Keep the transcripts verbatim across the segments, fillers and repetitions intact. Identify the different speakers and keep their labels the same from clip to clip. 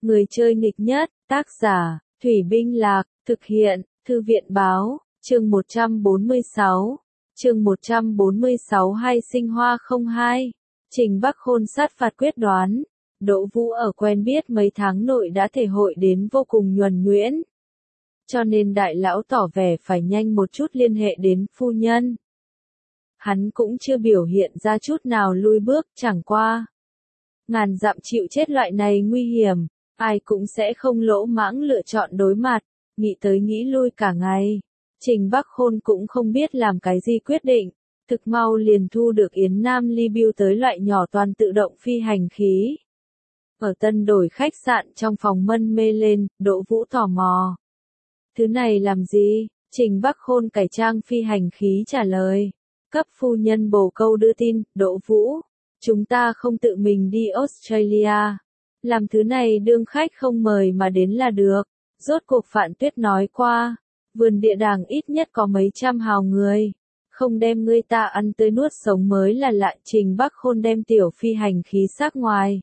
Speaker 1: Người chơi nghịch nhất, tác giả, Thủy Binh Lạc, thực hiện, Thư viện Báo, chương một trăm bốn mươi sáu. Chương một trăm bốn mươi sáu Hai sinh hoa không hai. Trình Bắc Khôn sát phạt quyết đoán. Đỗ Vũ ở quen biết mấy tháng nội đã thể hội đến vô cùng nhuần nhuyễn. Cho nên đại lão tỏ vẻ phải nhanh một chút liên hệ đến phu nhân. Hắn cũng chưa biểu hiện ra chút nào lui bước, chẳng qua. Ngàn dặm chịu chết loại này nguy hiểm, ai cũng sẽ không lỗ mãng lựa chọn đối mặt, nghĩ tới nghĩ lui cả ngày. Trình Bắc Khôn cũng không biết làm cái gì quyết định, thực mau liền thu được Yến Nam Ly Biêu tới loại nhỏ toàn tự động phi hành khí. Ở tân đổi khách sạn trong phòng mân mê lên, Đỗ Vũ tò mò. Thứ này làm gì? Trình Bắc Khôn cải trang phi hành khí trả lời. Cấp phu nhân bồ câu đưa tin, Đỗ Vũ. Chúng ta không tự mình đi Australia. Làm thứ này đương khách không mời mà đến là được. Rốt cuộc Phạn Tuyết nói qua. Vườn địa đàng ít nhất có mấy trăm hào người. Không đem ngươi ta ăn tươi nuốt sống mới là lạ. Trình Bắc Khôn đem tiểu phi hành khí xác ngoài.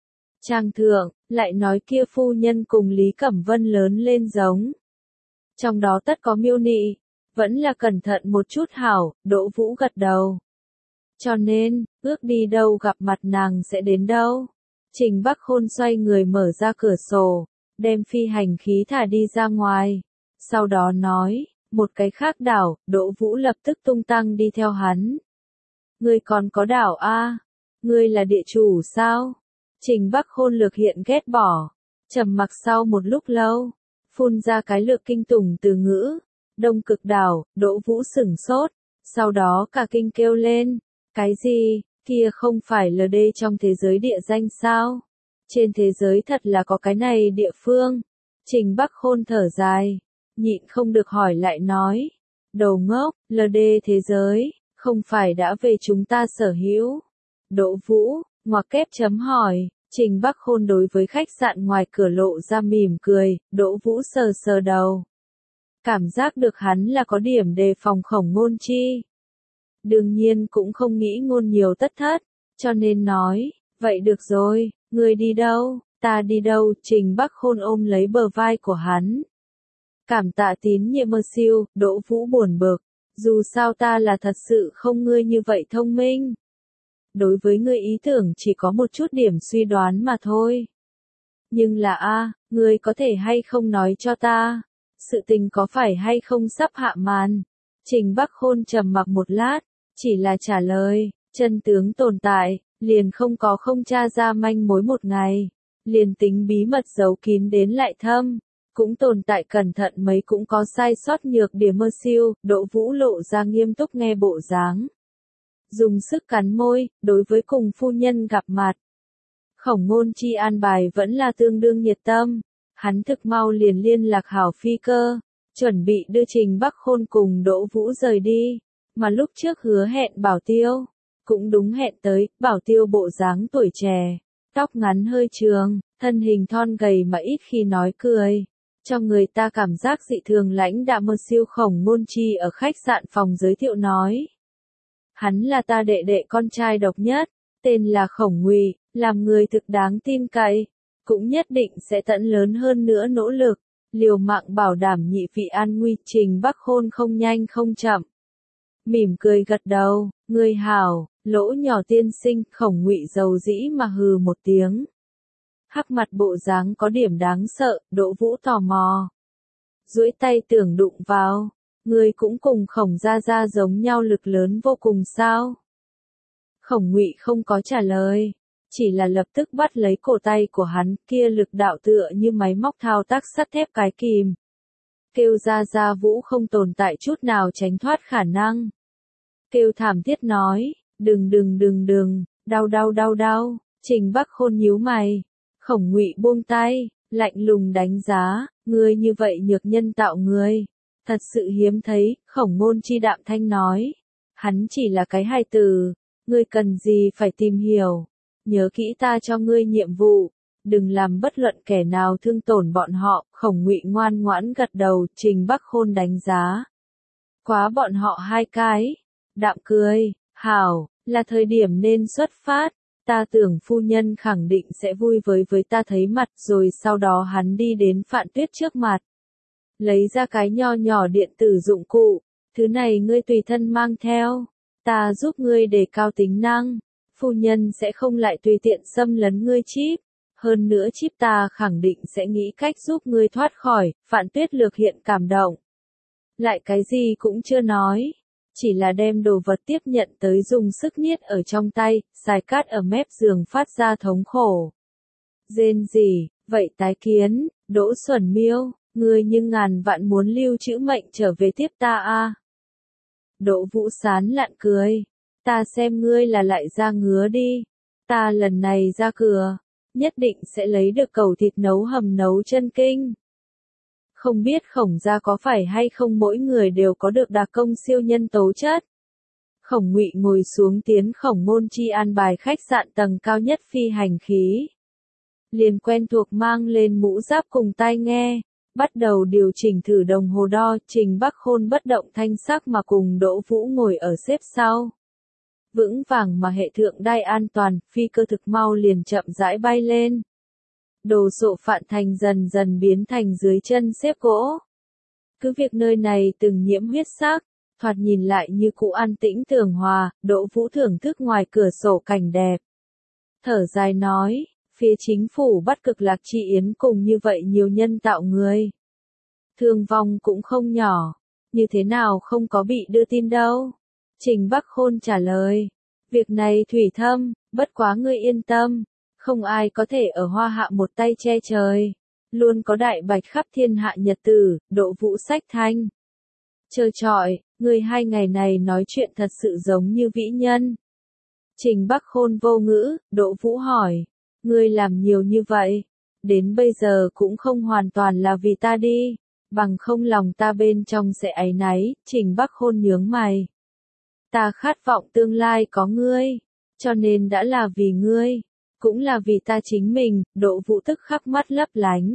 Speaker 1: Trang thượng, lại nói kia phu nhân cùng Lý Cẩm Vân lớn lên giống. Trong đó tất có miêu nị. Vẫn là cẩn thận một chút hảo, Đỗ Vũ gật đầu. Cho nên, ước đi đâu gặp mặt nàng sẽ đến đâu. Trình Bắc Khôn xoay người mở ra cửa sổ, đem phi hành khí thả đi ra ngoài. Sau đó nói, một cái khác đảo, Đỗ Vũ lập tức tung tăng đi theo hắn. Ngươi còn có đảo a? Ngươi là địa chủ sao? Trình Bắc Khôn lược hiện ghét bỏ. Trầm mặc sau một lúc lâu, phun ra cái lược kinh tủng từ ngữ. Đông Cực đảo, Đỗ Vũ sửng sốt. Sau đó cả kinh kêu lên. Cái gì, kia không phải lờ đê trong thế giới địa danh sao? Trên thế giới thật là có cái này địa phương. Trình Bắc Khôn thở dài, nhịn không được hỏi lại nói. Đầu ngốc, lờ đê thế giới, không phải đã về chúng ta sở hữu. Đỗ Vũ, ngoặc kép chấm hỏi, Trình Bắc Khôn đối với khách sạn ngoài cửa lộ ra mỉm cười, Đỗ Vũ sờ sờ đầu. Cảm giác được hắn là có điểm đề phòng Khổng Ngôn Chi. Đương nhiên cũng không nghĩ ngôn nhiều tất thất, cho nên nói, vậy được rồi, ngươi đi đâu, ta đi đâu, Trình Bắc Khôn ôm lấy bờ vai của hắn. Cảm tạ tín nhiệm mơ siêu, Đỗ Vũ buồn bực, dù sao ta là thật sự không ngươi như vậy thông minh. Đối với ngươi ý tưởng chỉ có một chút điểm suy đoán mà thôi. Nhưng là a, ngươi có thể hay không nói cho ta, sự tình có phải hay không sắp hạ màn. Trình Bắc Khôn trầm mặc một lát, chỉ là trả lời, chân tướng tồn tại, liền không có không tra ra manh mối một ngày, liền tính bí mật giấu kín đến lại thâm, cũng tồn tại cẩn thận mấy cũng có sai sót nhược điểm mơ siêu, Đỗ Vũ lộ ra nghiêm túc nghe bộ dáng. Dùng sức cắn môi, đối với cùng phu nhân gặp mặt. Khổng Ngôn Chi an bài vẫn là tương đương nhiệt tâm, hắn thực mau liền liên lạc hảo phi cơ, chuẩn bị đưa Trình Bắc Khôn cùng Đỗ Vũ rời đi. Mà lúc trước hứa hẹn Bảo Tiêu, cũng đúng hẹn tới, Bảo Tiêu bộ dáng tuổi trẻ, tóc ngắn hơi trường, thân hình thon gầy mà ít khi nói cười, cho người ta cảm giác dị thường lãnh đạm mơ siêu. Khổng Ngôn Chi ở khách sạn phòng giới thiệu nói. Hắn là ta đệ đệ con trai độc nhất, tên là Khổng Ngụy, làm người thực đáng tin cậy, cũng nhất định sẽ tận lớn hơn nữa nỗ lực, liều mạng bảo đảm nhị vị an nguy. Trình Bắc Khôn không nhanh không chậm. Mỉm cười gật đầu, người hảo, Lỗ nhỏ tiên sinh. Khổng Ngụy dầu dĩ mà hừ một tiếng. Hắc mặt bộ dáng có điểm đáng sợ, Đỗ Vũ tò mò. Duỗi tay tưởng đụng vào, người cũng cùng Khổng gia gia giống nhau lực lớn vô cùng sao? Khổng Ngụy không có trả lời, chỉ là lập tức bắt lấy cổ tay của hắn, kia lực đạo tựa như máy móc thao tác sắt thép cái kìm. Kêu gia gia Vũ không tồn tại chút nào tránh thoát khả năng. Kêu thảm thiết nói, đừng đừng đừng đừng, đau đau đau đau. Trình Bắc Khôn nhíu mày. Khổng Ngụy buông tay, lạnh lùng đánh giá, ngươi như vậy nhược nhân tạo người, thật sự hiếm thấy. Khổng Ngôn Chi đạm thanh nói, hắn chỉ là cái hài tử, ngươi cần gì phải tìm hiểu, nhớ kỹ ta cho ngươi nhiệm vụ, đừng làm bất luận kẻ nào thương tổn bọn họ. Khổng Ngụy ngoan ngoãn gật đầu. Trình Bắc Khôn đánh giá quá bọn họ hai cái, đạm cười, hảo, là thời điểm nên xuất phát, Ta tưởng phu nhân khẳng định sẽ vui với với ta thấy mặt, rồi sau đó hắn đi đến Phạn Tuyết trước mặt. Lấy ra cái nho nhỏ điện tử dụng cụ, thứ này ngươi tùy thân mang theo, ta giúp ngươi đề cao tính năng, phu nhân sẽ không lại tùy tiện xâm lấn ngươi chip, hơn nữa chip ta khẳng định sẽ nghĩ cách giúp ngươi thoát khỏi. Phạn Tuyết lược hiện cảm động. Lại cái gì cũng chưa nói, chỉ là đem đồ vật tiếp nhận tới dùng sức niết ở trong tay, Sài Cát ở mép giường phát ra thống khổ. Rên rỉ, vậy tái kiến, Đỗ Xuẩn Miêu, ngươi nhưng ngàn vạn muốn lưu trữ mệnh trở về tiếp ta a. Đỗ Vũ sán lạn cười, ta xem ngươi là lại ra ngứa đi, ta lần này ra cửa, nhất định sẽ lấy được cẩu thịt nấu hầm nấu chân kinh. Không biết Khổng gia có phải hay không mỗi người đều có được đặc công siêu nhân tố chất. Khổng Ngụy ngồi xuống tiến Khổng Môn Chi an bài khách sạn tầng cao nhất phi hành khí. Liền quen thuộc mang lên mũ giáp cùng tai nghe, bắt đầu điều chỉnh thử đồng hồ đo. Trình Bắc Khôn bất động thanh sắc mà cùng Đỗ Vũ ngồi ở xếp sau. Vững vàng mà hệ thượng đai an toàn, phi cơ thực mau liền chậm rãi bay lên. Đồ sộ Phạn Thành dần dần biến thành dưới chân xếp gỗ. Cứ việc nơi này từng nhiễm huyết sắc, thoạt nhìn lại như cũ an tĩnh tường hòa, Đỗ Vũ thưởng thức ngoài cửa sổ cảnh đẹp. Thở dài nói, phía chính phủ bắt cực lạc chi yến cùng như vậy nhiều nhân tạo người. Thương vong cũng không nhỏ, như thế nào không có bị đưa tin đâu. Trình Bắc Khôn trả lời, việc này thủy thâm, bất quá ngươi yên tâm. Không ai có thể ở Hoa Hạ một tay che trời. Luôn có đại bạch khắp thiên hạ nhật tử. Đỗ Vũ sách thanh. Chơi trọi, người hai ngày này nói chuyện thật sự giống như vĩ nhân. Trình Bắc Khôn vô ngữ. Đỗ Vũ hỏi, ngươi làm nhiều như vậy, đến bây giờ cũng không hoàn toàn là vì ta đi, bằng không lòng ta bên trong sẽ áy náy. Trình Bắc Khôn nhướng mày. Ta khát vọng tương lai có ngươi, cho nên đã là vì ngươi. Cũng là vì ta chính mình. Đỗ Vũ tức khắc mắt lấp lánh.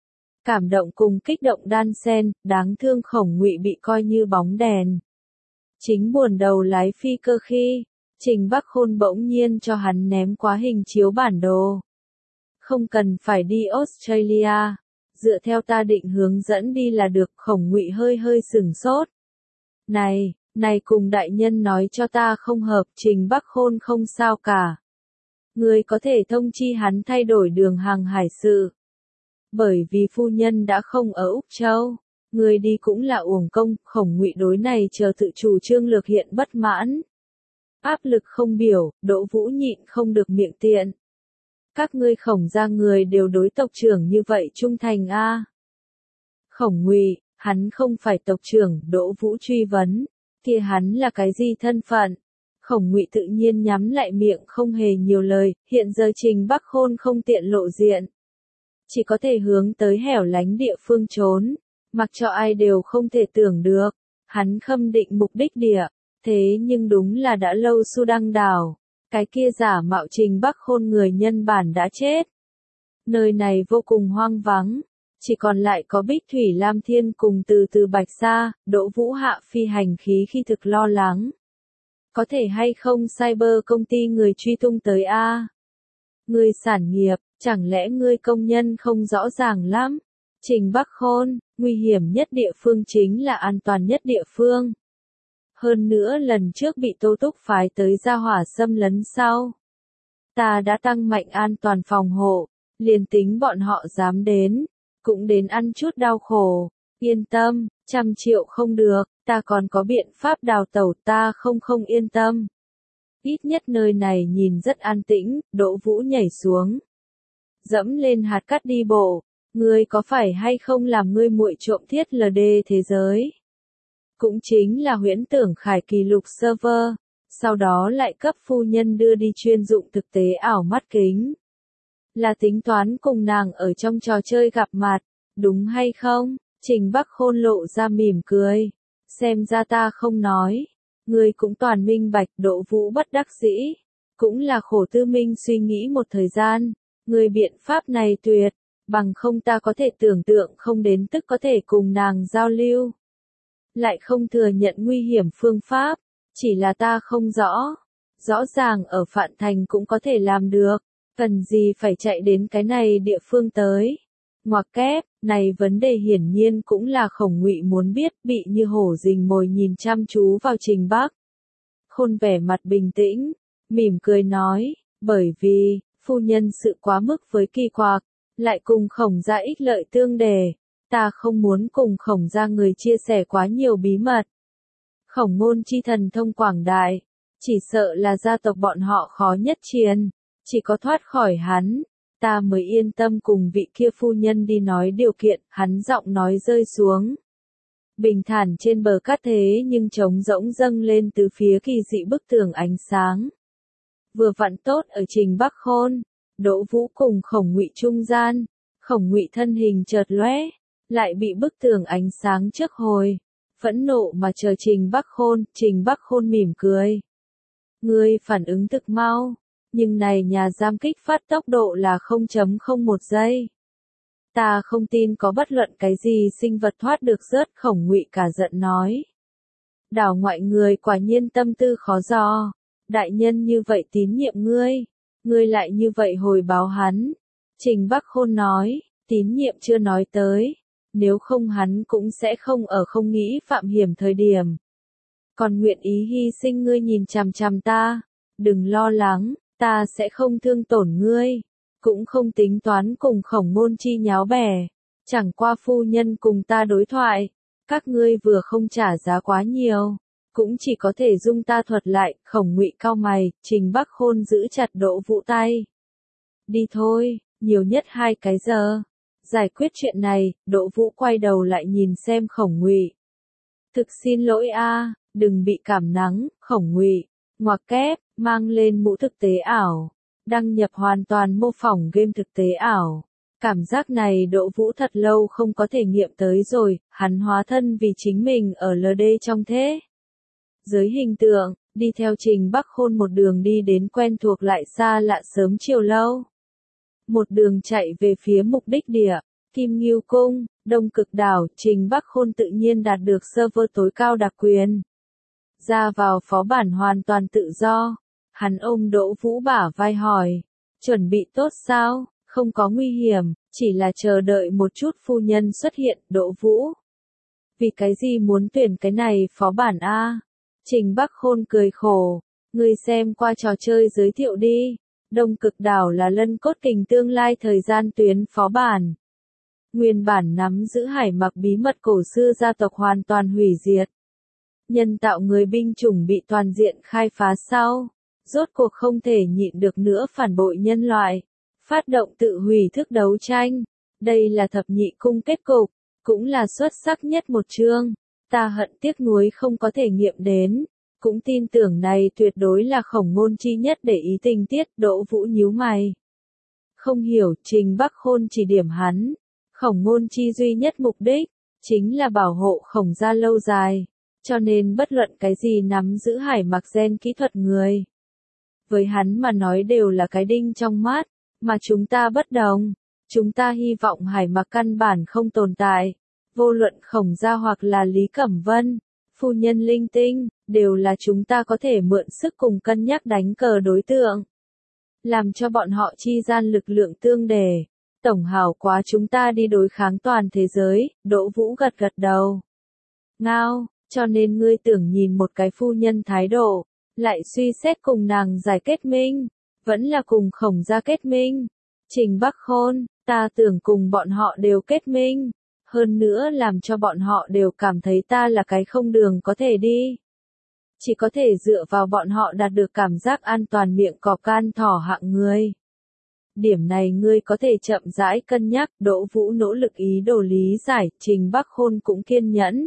Speaker 1: Cảm động cùng kích động đan xen, đáng thương Khổng Ngụy bị coi như bóng đèn. Chính buồn đầu lái phi cơ khi, Trình Bắc Khôn bỗng nhiên cho hắn ném quá hình chiếu bản đồ. Không cần phải đi Australia, dựa theo ta định hướng dẫn đi là được. Khổng Ngụy hơi hơi sửng sốt. Này, này cùng đại nhân nói cho ta không hợp. Trình Bắc Khôn không sao cả. Ngươi có thể thông chi hắn thay đổi đường hàng hải sự. Bởi vì phu nhân đã không ở Úc Châu, ngươi đi cũng là uổng công. Khổng Ngụy đối này chờ tự chủ trương lược hiện bất mãn. Áp lực không biểu, Đỗ Vũ nhịn không được miệng tiện. Các ngươi Khổng gia người đều đối tộc trưởng như vậy trung thành a. Khổng Ngụy, hắn không phải tộc trưởng. Đỗ Vũ truy vấn, kia hắn là cái gì thân phận? Khổng Ngụy tự nhiên nhắm lại miệng không hề nhiều lời. Hiện giờ Trình Bắc Khôn không tiện lộ diện, chỉ có thể hướng tới hẻo lánh địa phương trốn, mặc cho ai đều không thể tưởng được. Hắn khâm định mục đích địa, thế nhưng đúng là đã lâu Su Đăng đảo, cái kia giả mạo Trình Bắc Khôn người nhân bản đã chết. Nơi này vô cùng hoang vắng, chỉ còn lại có Bích Thủy Lam Thiên cùng từ từ Bạch Sa. Đỗ Vũ hạ phi hành khí khi thực lo lắng. Có thể hay không cyber công ty người truy tung tới a? Người sản nghiệp, chẳng lẽ ngươi công nhân không rõ ràng lắm? Trình Bắc Khôn, nguy hiểm nhất địa phương chính là an toàn nhất địa phương. Hơn nữa lần trước bị Tô Túc phái tới gia hỏa xâm lấn sau. Ta đã tăng mạnh an toàn phòng hộ, liền tính bọn họ dám đến, cũng đến ăn chút đau khổ. Yên tâm, trăm triệu không được, ta còn có biện pháp đào tẩu. Ta không không yên tâm. Ít nhất nơi này nhìn rất an tĩnh. Đỗ Vũ nhảy xuống, dẫm lên hạt cát đi bộ. Ngươi có phải hay không làm ngươi muội trộm thiết lờ đê thế giới? Cũng chính là huyễn tưởng khải kỳ lục server, sau đó lại cấp phu nhân đưa đi chuyên dụng thực tế ảo mắt kính. Là tính toán cùng nàng ở trong trò chơi gặp mặt, đúng hay không? Trình Bắc Khôn lộ ra mỉm cười. Xem ra ta không nói, ngươi cũng toàn minh bạch. Đỗ Vũ bất đắc dĩ, cũng là khổ tư minh suy nghĩ một thời gian. Ngươi biện pháp này tuyệt, bằng không ta có thể tưởng tượng không đến tức có thể cùng nàng giao lưu. Lại không thừa nhận nguy hiểm phương pháp, chỉ là ta không rõ, Rõ ràng ở Phạn Thành cũng có thể làm được, cần gì phải chạy đến cái này địa phương tới. Ngoặc kép, này vấn đề hiển nhiên cũng là Khổng Ngụy muốn biết, bị như hổ rình mồi nhìn chăm chú vào Trình Bắc. Khôn vẻ mặt bình tĩnh, mỉm cười nói, bởi vì, phu nhân sự quá mức với kỳ quặc, lại cùng Khổng gia ích lợi tương đề, ta không muốn cùng Khổng gia người chia sẻ quá nhiều bí mật. Khổng Ngôn chi thần thông quảng đại, chỉ sợ là gia tộc bọn họ khó nhất chiến, chỉ có thoát khỏi hắn, ta mới yên tâm cùng vị kia phu nhân đi nói điều kiện, hắn giọng nói rơi xuống. Bình thản trên bờ cát thế nhưng trống rỗng dâng lên từ phía kỳ dị bức tường ánh sáng. Vừa vặn tốt ở Trình Bắc Khôn, Đỗ Vũ cùng Khổng Ngụy trung gian, Khổng Ngụy thân hình chợt lóe, lại bị bức tường ánh sáng trước hồi, phẫn nộ mà chờ Trình Bắc Khôn, Trình Bắc Khôn mỉm cười. Ngươi phản ứng thực mau, nhưng này nhà giam kích phát tốc độ là không chấm không một giây. Ta không tin có bất luận cái gì sinh vật thoát được rớt, Khổng Ngụy cả giận nói. Đảo ngoại người quả nhiên tâm tư khó dò, đại nhân như vậy tín nhiệm ngươi, ngươi lại như vậy hồi báo hắn. Trình Bắc Khôn nói, tín nhiệm chưa nói tới, nếu không hắn cũng sẽ không ở không nghĩ phạm hiểm thời điểm. Còn nguyện ý hy sinh ngươi nhìn chằm chằm ta, đừng lo lắng, ta sẽ không thương tổn ngươi, cũng không tính toán cùng Khổng Ngôn chi nháo bẻ, chẳng qua phu nhân cùng ta đối thoại, các ngươi vừa không trả giá quá nhiều, cũng chỉ có thể dung ta thuật lại. Khổng Ngụy cau mày, Trình Bắc Khôn giữ chặt Đỗ Vũ tay. Đi thôi, nhiều nhất hai cái giờ. Giải quyết chuyện này, Đỗ Vũ quay đầu lại nhìn xem Khổng Ngụy. Thực xin lỗi a, đừng bị cảm nắng, Khổng Ngụy. Ngoặc kép, mang lên mũ thực tế ảo. Đăng nhập hoàn toàn mô phỏng game thực tế ảo. Cảm giác này Đỗ Vũ thật lâu không có thể nghiệm tới rồi, hắn hóa thân vì chính mình ở lờ đê trong thế. Giới hình tượng, đi theo Trình Bắc Khôn một đường đi đến quen thuộc lại xa lạ sớm chiều lâu. Một đường chạy về phía mục đích địa, Kim Ngưu Cung, Đông Cực Đảo, Trình Bắc Khôn tự nhiên đạt được server tối cao đặc quyền. Ra vào phó bản hoàn toàn tự do, hắn ôm Đỗ Vũ bả vai hỏi, chuẩn bị tốt sao, không có nguy hiểm, chỉ là chờ đợi một chút phu nhân xuất hiện. Đỗ Vũ, vì cái gì muốn tuyển cái này phó bản a? Trình Bắc Khôn cười khổ, ngươi xem qua trò chơi giới thiệu đi. Đông Cực Đảo là Lân Cốt Kình tương lai thời gian tuyến phó bản. Nguyên bản nắm giữ hải mặc bí mật cổ xưa gia tộc hoàn toàn hủy diệt. Nhân tạo người binh chủng bị toàn diện khai phá sau, rốt cuộc không thể nhịn được nữa phản bội nhân loại, phát động tự hủy thức đấu tranh. Đây là thập nhị cung kết cục, cũng là xuất sắc nhất một chương. Ta hận tiếc nuối không có thể nghiệm đến, cũng tin tưởng này tuyệt đối là Khổng Ngôn chi nhất để ý tình tiết. Đỗ Vũ nhíu mày. Không hiểu, Trình Bắc Khôn chỉ điểm hắn. Khổng Ngôn chi duy nhất mục đích, chính là bảo hộ Khổng gia lâu dài, cho nên bất luận cái gì nắm giữ hải mặc gen kỹ thuật người. Với hắn mà nói đều là cái đinh trong mắt, mà chúng ta bất đồng. Chúng ta hy vọng hải mặc căn bản không tồn tại. Vô luận Khổng gia hoặc là Lý Cẩm Vân, phu nhân linh tinh, đều là chúng ta có thể mượn sức cùng cân nhắc đánh cờ đối tượng. Làm cho bọn họ chi gian lực lượng tương đề. Tổng hảo quá chúng ta đi đối kháng toàn thế giới. Đỗ Vũ gật gật đầu. Ngao, cho nên ngươi tưởng nhìn một cái phu nhân thái độ, lại suy xét cùng nàng giải kết minh, vẫn là cùng Khổng gia kết minh. Trình Bắc Khôn, ta tưởng cùng bọn họ đều kết minh. Hơn nữa làm cho bọn họ đều cảm thấy ta là cái không đường có thể đi. Chỉ có thể dựa vào bọn họ đạt được cảm giác an toàn miệng cọp can thỏ hạng người. Điểm này ngươi có thể chậm rãi cân nhắc. Đỗ Vũ nỗ lực ý đồ lý giải, Trình Bắc Khôn cũng kiên nhẫn.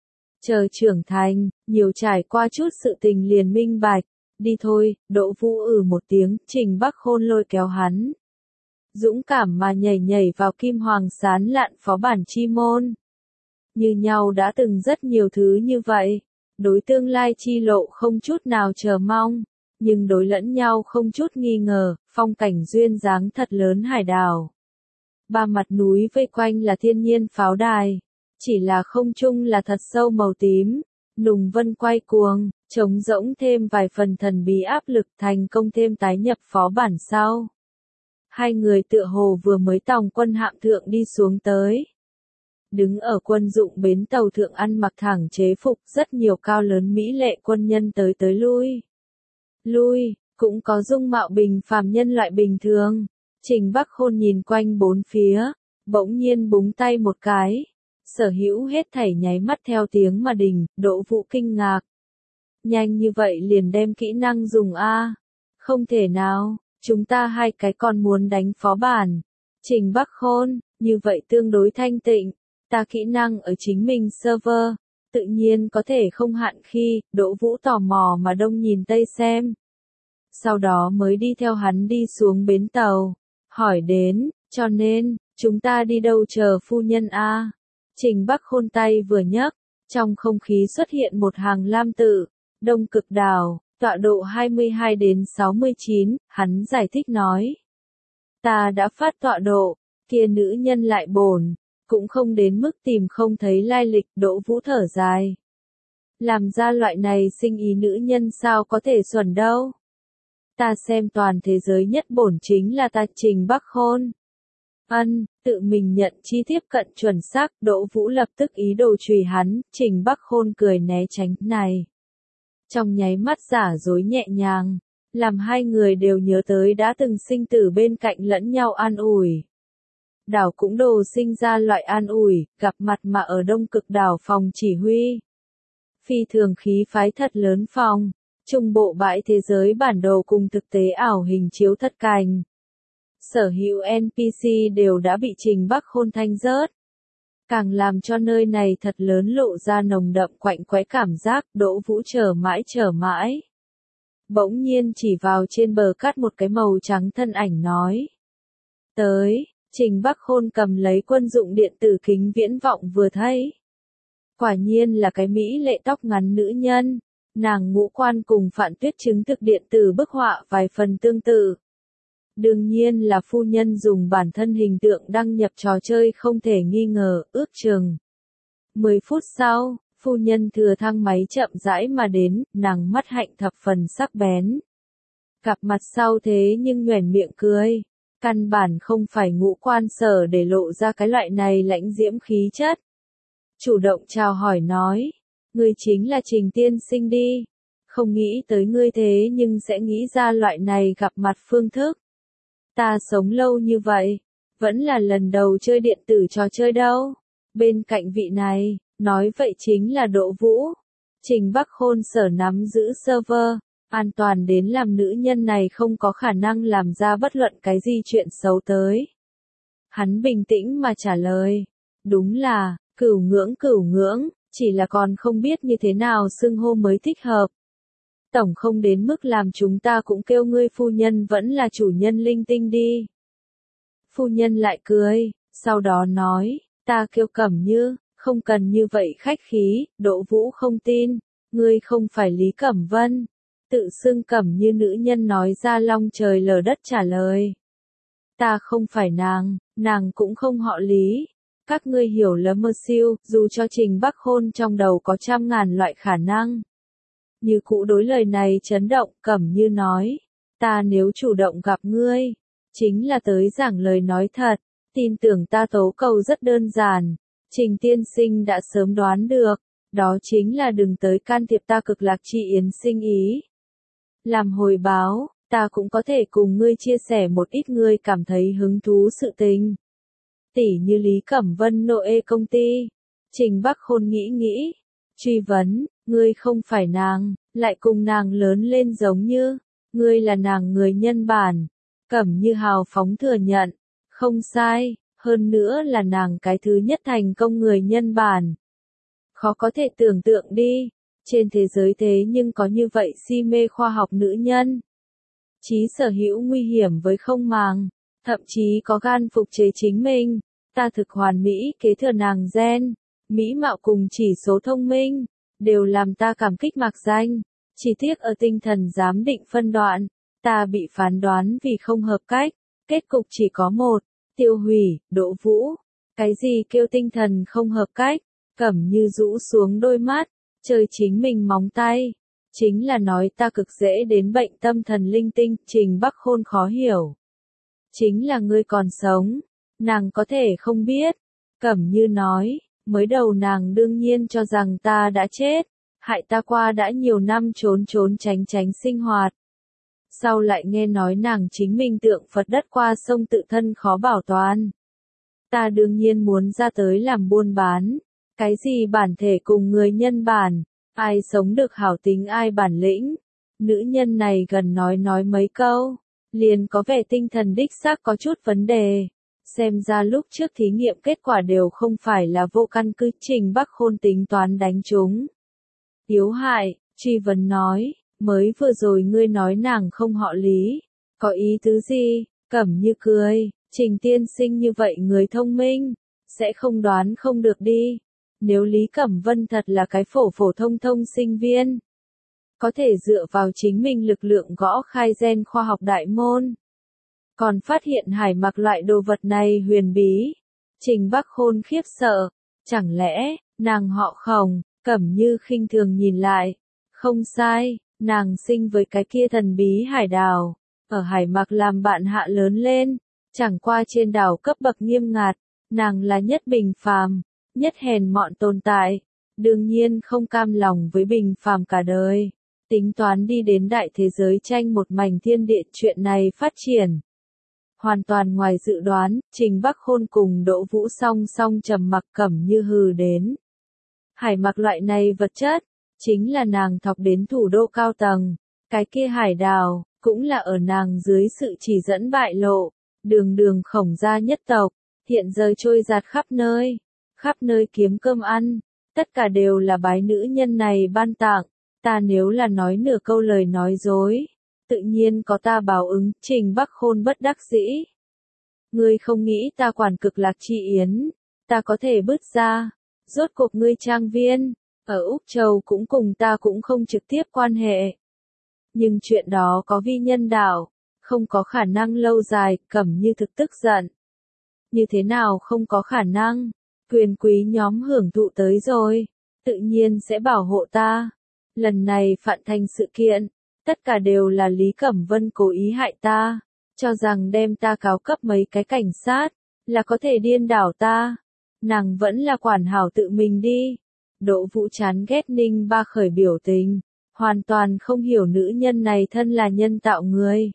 Speaker 1: Chờ trưởng thành, nhiều trải qua chút sự tình liền minh bạch. Đi thôi. Đỗ Vũ ừ một tiếng, Trình Bắc Khôn lôi kéo hắn. Dũng cảm mà nhảy nhảy vào kim hoàng sán lạn phó bản chi môn. Như nhau đã từng rất nhiều thứ như vậy, đối tương lai chi lộ không chút nào chờ mong, nhưng đối lẫn nhau không chút nghi ngờ. Phong cảnh duyên dáng thật lớn hải đảo. Ba mặt núi vây quanh là thiên nhiên pháo đài, chỉ là không trung là thật sâu màu tím, Nùng Vân quay cuồng, trống rỗng thêm vài phần thần bí áp lực thành công thêm tái nhập phó bản sau. Hai người tựa hồ vừa mới tòng quân hạm thượng đi xuống tới. Đứng ở quân dụng bến tàu thượng ăn mặc thẳng chế phục rất nhiều cao lớn mỹ lệ quân nhân tới tới lui. Lui, cũng có dung mạo bình phàm nhân loại bình thường. Trình Bắc Khôn nhìn quanh bốn phía, bỗng nhiên búng tay một cái. Sở hữu hết thảy nháy mắt theo tiếng mà đình, Đỗ Vũ kinh ngạc. Nhanh như vậy liền đem kỹ năng dùng A. Không thể nào, chúng ta hai cái còn muốn đánh phó bản. Trình Bắc Khôn, như vậy tương đối thanh tịnh. Ta kỹ năng ở chính mình server, tự nhiên có thể không hạn khi, Đỗ Vũ tò mò mà đông nhìn tây xem. Sau đó mới đi theo hắn đi xuống bến tàu, hỏi đến, cho nên, chúng ta đi đâu chờ phu nhân a? Trình Bắc Khôn tay vừa nhấc, trong không khí xuất hiện một hàng lam tự, Đông Cực Đảo, tọa độ hai mươi hai đến sáu mươi chín, hắn giải thích nói. Ta đã phát tọa độ, kia nữ nhân lại bổn, cũng không đến mức tìm không thấy lai lịch, Đỗ Vũ thở dài. Làm ra loại này sinh ý nữ nhân sao có thể xuẩn đâu. Ta xem toàn thế giới nhất bổn chính là ta Trình Bắc Khôn. Ân, tự mình nhận chi tiếp cận chuẩn xác, Đỗ Vũ lập tức ý đồ chùy hắn, Trình Bắc Khôn cười né tránh này. Trong nháy mắt giả dối nhẹ nhàng, làm hai người đều nhớ tới đã từng sinh tử bên cạnh lẫn nhau an ủi. Đảo cũng đồ sinh ra loại an ủi, gặp mặt mà ở Đông Cực Đảo phòng chỉ huy. Phi thường khí phái thật lớn phòng, trung bộ bãi thế giới bản đồ cùng thực tế ảo hình chiếu thất cành. Sở hữu en pê xê đều đã bị Trình Bắc Khôn thanh rớt. Càng làm cho nơi này thật lớn lộ ra nồng đậm quạnh quẽ cảm giác, Đỗ Vũ chờ mãi chờ mãi. Bỗng nhiên chỉ vào trên bờ cát một cái màu trắng thân ảnh nói. Tới, Trình Bắc Khôn cầm lấy quân dụng điện tử kính viễn vọng vừa thấy. Quả nhiên là cái mỹ lệ tóc ngắn nữ nhân, nàng ngũ quan cùng Phạn Tuyết chứng thực điện tử bức họa vài phần tương tự. Đương nhiên là phu nhân dùng bản thân hình tượng đăng nhập trò chơi không thể nghi ngờ, ước chừng. Mười phút sau, phu nhân thừa thang máy chậm rãi mà đến, nàng mắt hạnh thập phần sắc bén. Gặp mặt sau thế nhưng nhoẻn miệng cười. Căn bản không phải ngũ quan sở để lộ ra cái loại này lãnh diễm khí chất. Chủ động chào hỏi nói, ngươi chính là Trình tiên sinh đi. Không nghĩ tới ngươi thế nhưng sẽ nghĩ ra loại này gặp mặt phương thức. Ta sống lâu như vậy, vẫn là lần đầu chơi điện tử trò chơi đâu. Bên cạnh vị này, nói vậy chính là Đỗ Vũ. Trình Bắc Khôn sở nắm giữ server, an toàn đến làm nữ nhân này không có khả năng làm ra bất luận cái gì chuyện xấu tới. Hắn bình tĩnh mà trả lời, đúng là, cửu ngưỡng cửu ngưỡng, chỉ là còn không biết như thế nào xưng hô mới thích hợp. Tổng không đến mức làm chúng ta cũng kêu ngươi phu nhân vẫn là chủ nhân linh tinh đi. Phu nhân lại cười, sau đó nói, ta kêu Cẩm Như, không cần như vậy khách khí, Đỗ Vũ không tin, ngươi không phải Lý Cẩm Vân. Tự xưng Cẩm Như nữ nhân nói ra long trời lở đất trả lời. Ta không phải nàng, nàng cũng không họ Lý. Các ngươi hiểu lầm mơ siêu, dù cho Trình Bắc Khôn trong đầu có trăm ngàn loại khả năng. Như cũ đối lời này chấn động, Cẩm Như nói, ta nếu chủ động gặp ngươi, chính là tới giảng lời nói thật, tin tưởng ta tố cầu rất đơn giản. Trình tiên sinh đã sớm đoán được, đó chính là đừng tới can thiệp ta Cực Lạc Chi Yến sinh ý. Làm hồi báo, ta cũng có thể cùng ngươi chia sẻ một ít ngươi cảm thấy hứng thú sự tình. Tỉ như Lý Cẩm Vân Noe công ty. Trình Bắc Khôn nghĩ nghĩ, truy vấn, ngươi không phải nàng, lại cùng nàng lớn lên giống như, ngươi là nàng người nhân bản. Cẩm Như hào phóng thừa nhận, không sai, hơn nữa là nàng cái thứ nhất thành công người nhân bản. Khó có thể tưởng tượng đi. Trên thế giới thế nhưng có như vậy si mê khoa học nữ nhân. Chí sở hữu nguy hiểm với không màng, thậm chí có gan phục chế chính mình. Ta thực hoàn mỹ kế thừa nàng gen, mỹ mạo cùng chỉ số thông minh, đều làm ta cảm kích mạc danh. Chỉ tiếc ở tinh thần giám định phân đoạn, ta bị phán đoán vì không hợp cách, kết cục chỉ có một, tiêu hủy, Đỗ Vũ. Cái gì kêu tinh thần không hợp cách? Cẩm Như rũ xuống đôi mắt. chơi chính mình móng tay. Chính là nói ta cực dễ đến bệnh tâm thần linh tinh, Trình Bắc Khôn khó hiểu. Chính là ngươi còn sống, nàng có thể không biết. Cẩm Như nói, mới đầu nàng đương nhiên cho rằng ta đã chết, hại ta qua đã nhiều năm trốn trốn tránh tránh sinh hoạt. Sau lại nghe nói nàng chính mình tượng Phật đất qua sông tự thân khó bảo toàn. Ta đương nhiên muốn ra tới làm buôn bán, cái gì bản thể cùng người nhân bản, ai sống được hảo tính ai bản lĩnh. Nữ nhân này gần nói nói mấy câu, liền có vẻ tinh thần đích xác có chút vấn đề. Xem ra lúc trước thí nghiệm kết quả đều không phải là vô căn cứ, Trình Bắc Khôn tính toán đánh chúng. Yếu hại, truy vấn nói, mới vừa rồi ngươi nói nàng không họ Lý, có ý tứ gì? Cẩm Như cười, Trình tiên sinh như vậy người thông minh, sẽ không đoán không được đi. Nếu Lý Cẩm Vân thật là cái phổ phổ thông thông sinh viên, có thể dựa vào chính mình lực lượng gõ khai gen khoa học đại môn, còn phát hiện hải mặc loại đồ vật này huyền bí. Trình Bắc Khôn khiếp sợ, chẳng lẽ, nàng họ Khổng? Cẩm Như khinh thường nhìn lại, không sai, nàng sinh với cái kia thần bí hải đảo, ở hải mặc làm bạn hạ lớn lên, chẳng qua trên đảo cấp bậc nghiêm ngặt, nàng là nhất bình phàm, nhất hèn mọn tồn tại, đương nhiên không cam lòng với bình phàm cả đời, tính toán đi đến đại thế giới tranh một mảnh thiên địa. Chuyện này phát triển hoàn toàn ngoài dự đoán, Trình Bắc Khôn cùng Đỗ Vũ song song trầm mặc. Cẩm Như hừ đến. Hải mặc loại này vật chất, chính là nàng thọc đến thủ đô cao tầng, cái kia hải đảo, cũng là ở nàng dưới sự chỉ dẫn bại lộ, đường đường Khổng gia nhất tộc, hiện giờ trôi giạt khắp nơi, khắp nơi kiếm cơm ăn, tất cả đều là bái nữ nhân này ban tặng, ta nếu là nói nửa câu lời nói dối, tự nhiên có ta báo ứng. Trình Bắc Khôn bất đắc dĩ. Ngươi không nghĩ ta quản Cực Lạc Chi Yến, ta có thể bứt ra, rốt cuộc ngươi trang viên, ở Úc Châu cũng cùng ta cũng không trực tiếp quan hệ. Nhưng chuyện đó có vi nhân đạo, không có khả năng lâu dài. Cẩm Như thực tức giận. Như thế nào không có khả năng, quyền quý nhóm hưởng thụ tới rồi, tự nhiên sẽ bảo hộ ta. Lần này Phạn Thành sự kiện, tất cả đều là Lý Cẩm Vân cố ý hại ta, cho rằng đem ta cáo cấp mấy cái cảnh sát, là có thể điên đảo ta. Nàng vẫn là quản hảo tự mình đi. Đỗ Vũ chán ghét Ninh Ba Khởi biểu tình, hoàn toàn không hiểu nữ nhân này thân là nhân tạo người.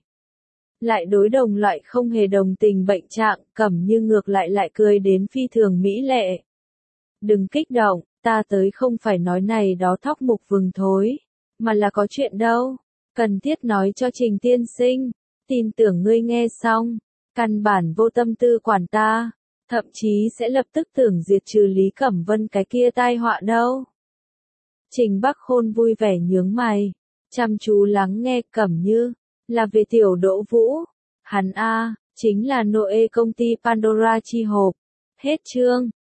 Speaker 1: Lại đối đồng loại không hề đồng tình bệnh trạng, Cẩm Như ngược lại lại cười đến phi thường mỹ lệ. Đừng kích động, ta tới không phải nói này đó thóc mục vừng thối, mà là có chuyện đâu, cần thiết nói cho Trình tiên sinh, tin tưởng ngươi nghe xong, căn bản vô tâm tư quản ta, thậm chí sẽ lập tức tưởng diệt trừ Lý Cẩm Vân cái kia tai họa đâu. Trình Bắc Khôn vui vẻ nhướng mày, chăm chú lắng nghe. Cẩm Như, là về tiểu Đỗ Vũ, hắn a, chính là Noe công ty Pandora chi hộp. Hết chương.